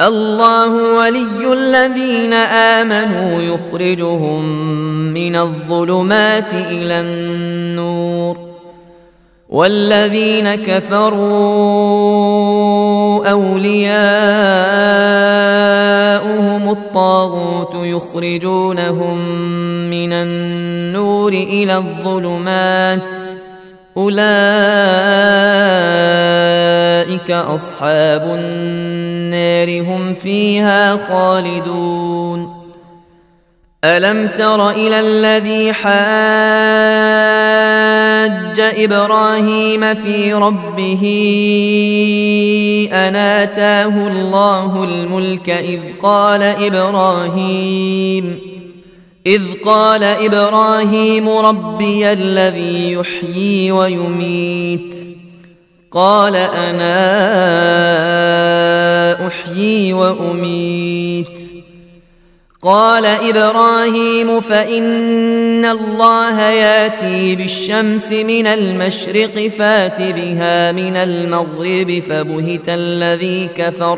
الله ولي الذين آمنوا يخرجهم من الظلمات إلى النور والذين كفروا أولياؤهم الطاغوت يخرجونهم من النور إلى الظلمات أولئك أصحاب النار هم فيها خالدون ألم تر إلى الذي حاج إبراهيم في ربه أن آتاه الله الملك إذ قال إبراهيم ربي الذي يحيي ويميت قال أنا أحيي وأميت قال إبراهيم فإن الله ياتي بالشمس من المشرق فات بها من المغرب فبهت الذي كفر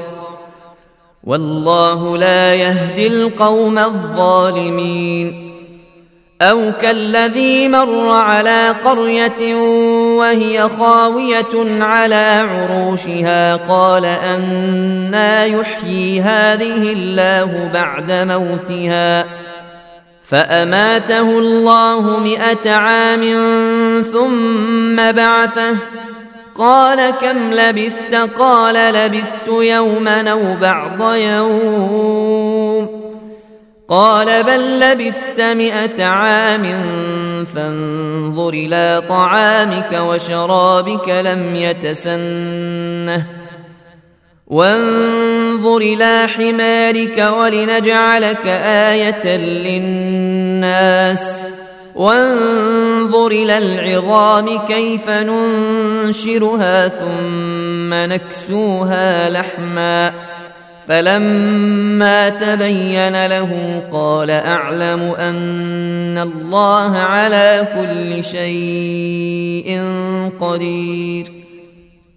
والله لا يهدي القوم الظالمين أو كالذي مر على قرية وهي خاوية على عروشها قال أنى يحيي هذه الله بعد موتها فأماته الله 100 عام ثم بعثه قال كم لبثت قال لبثت يوما أو بعض يوم قال بل لبثت 100 عام فانظر إلى طعامك وشرابك لم يتسنه وانظر إلى حمارك ولنجعلك آية للناس وانظر إلى العظام كيف ننشرها ثم نكسوها لحما فلما تبين له قال أعلم أن الله على كل شيء قدير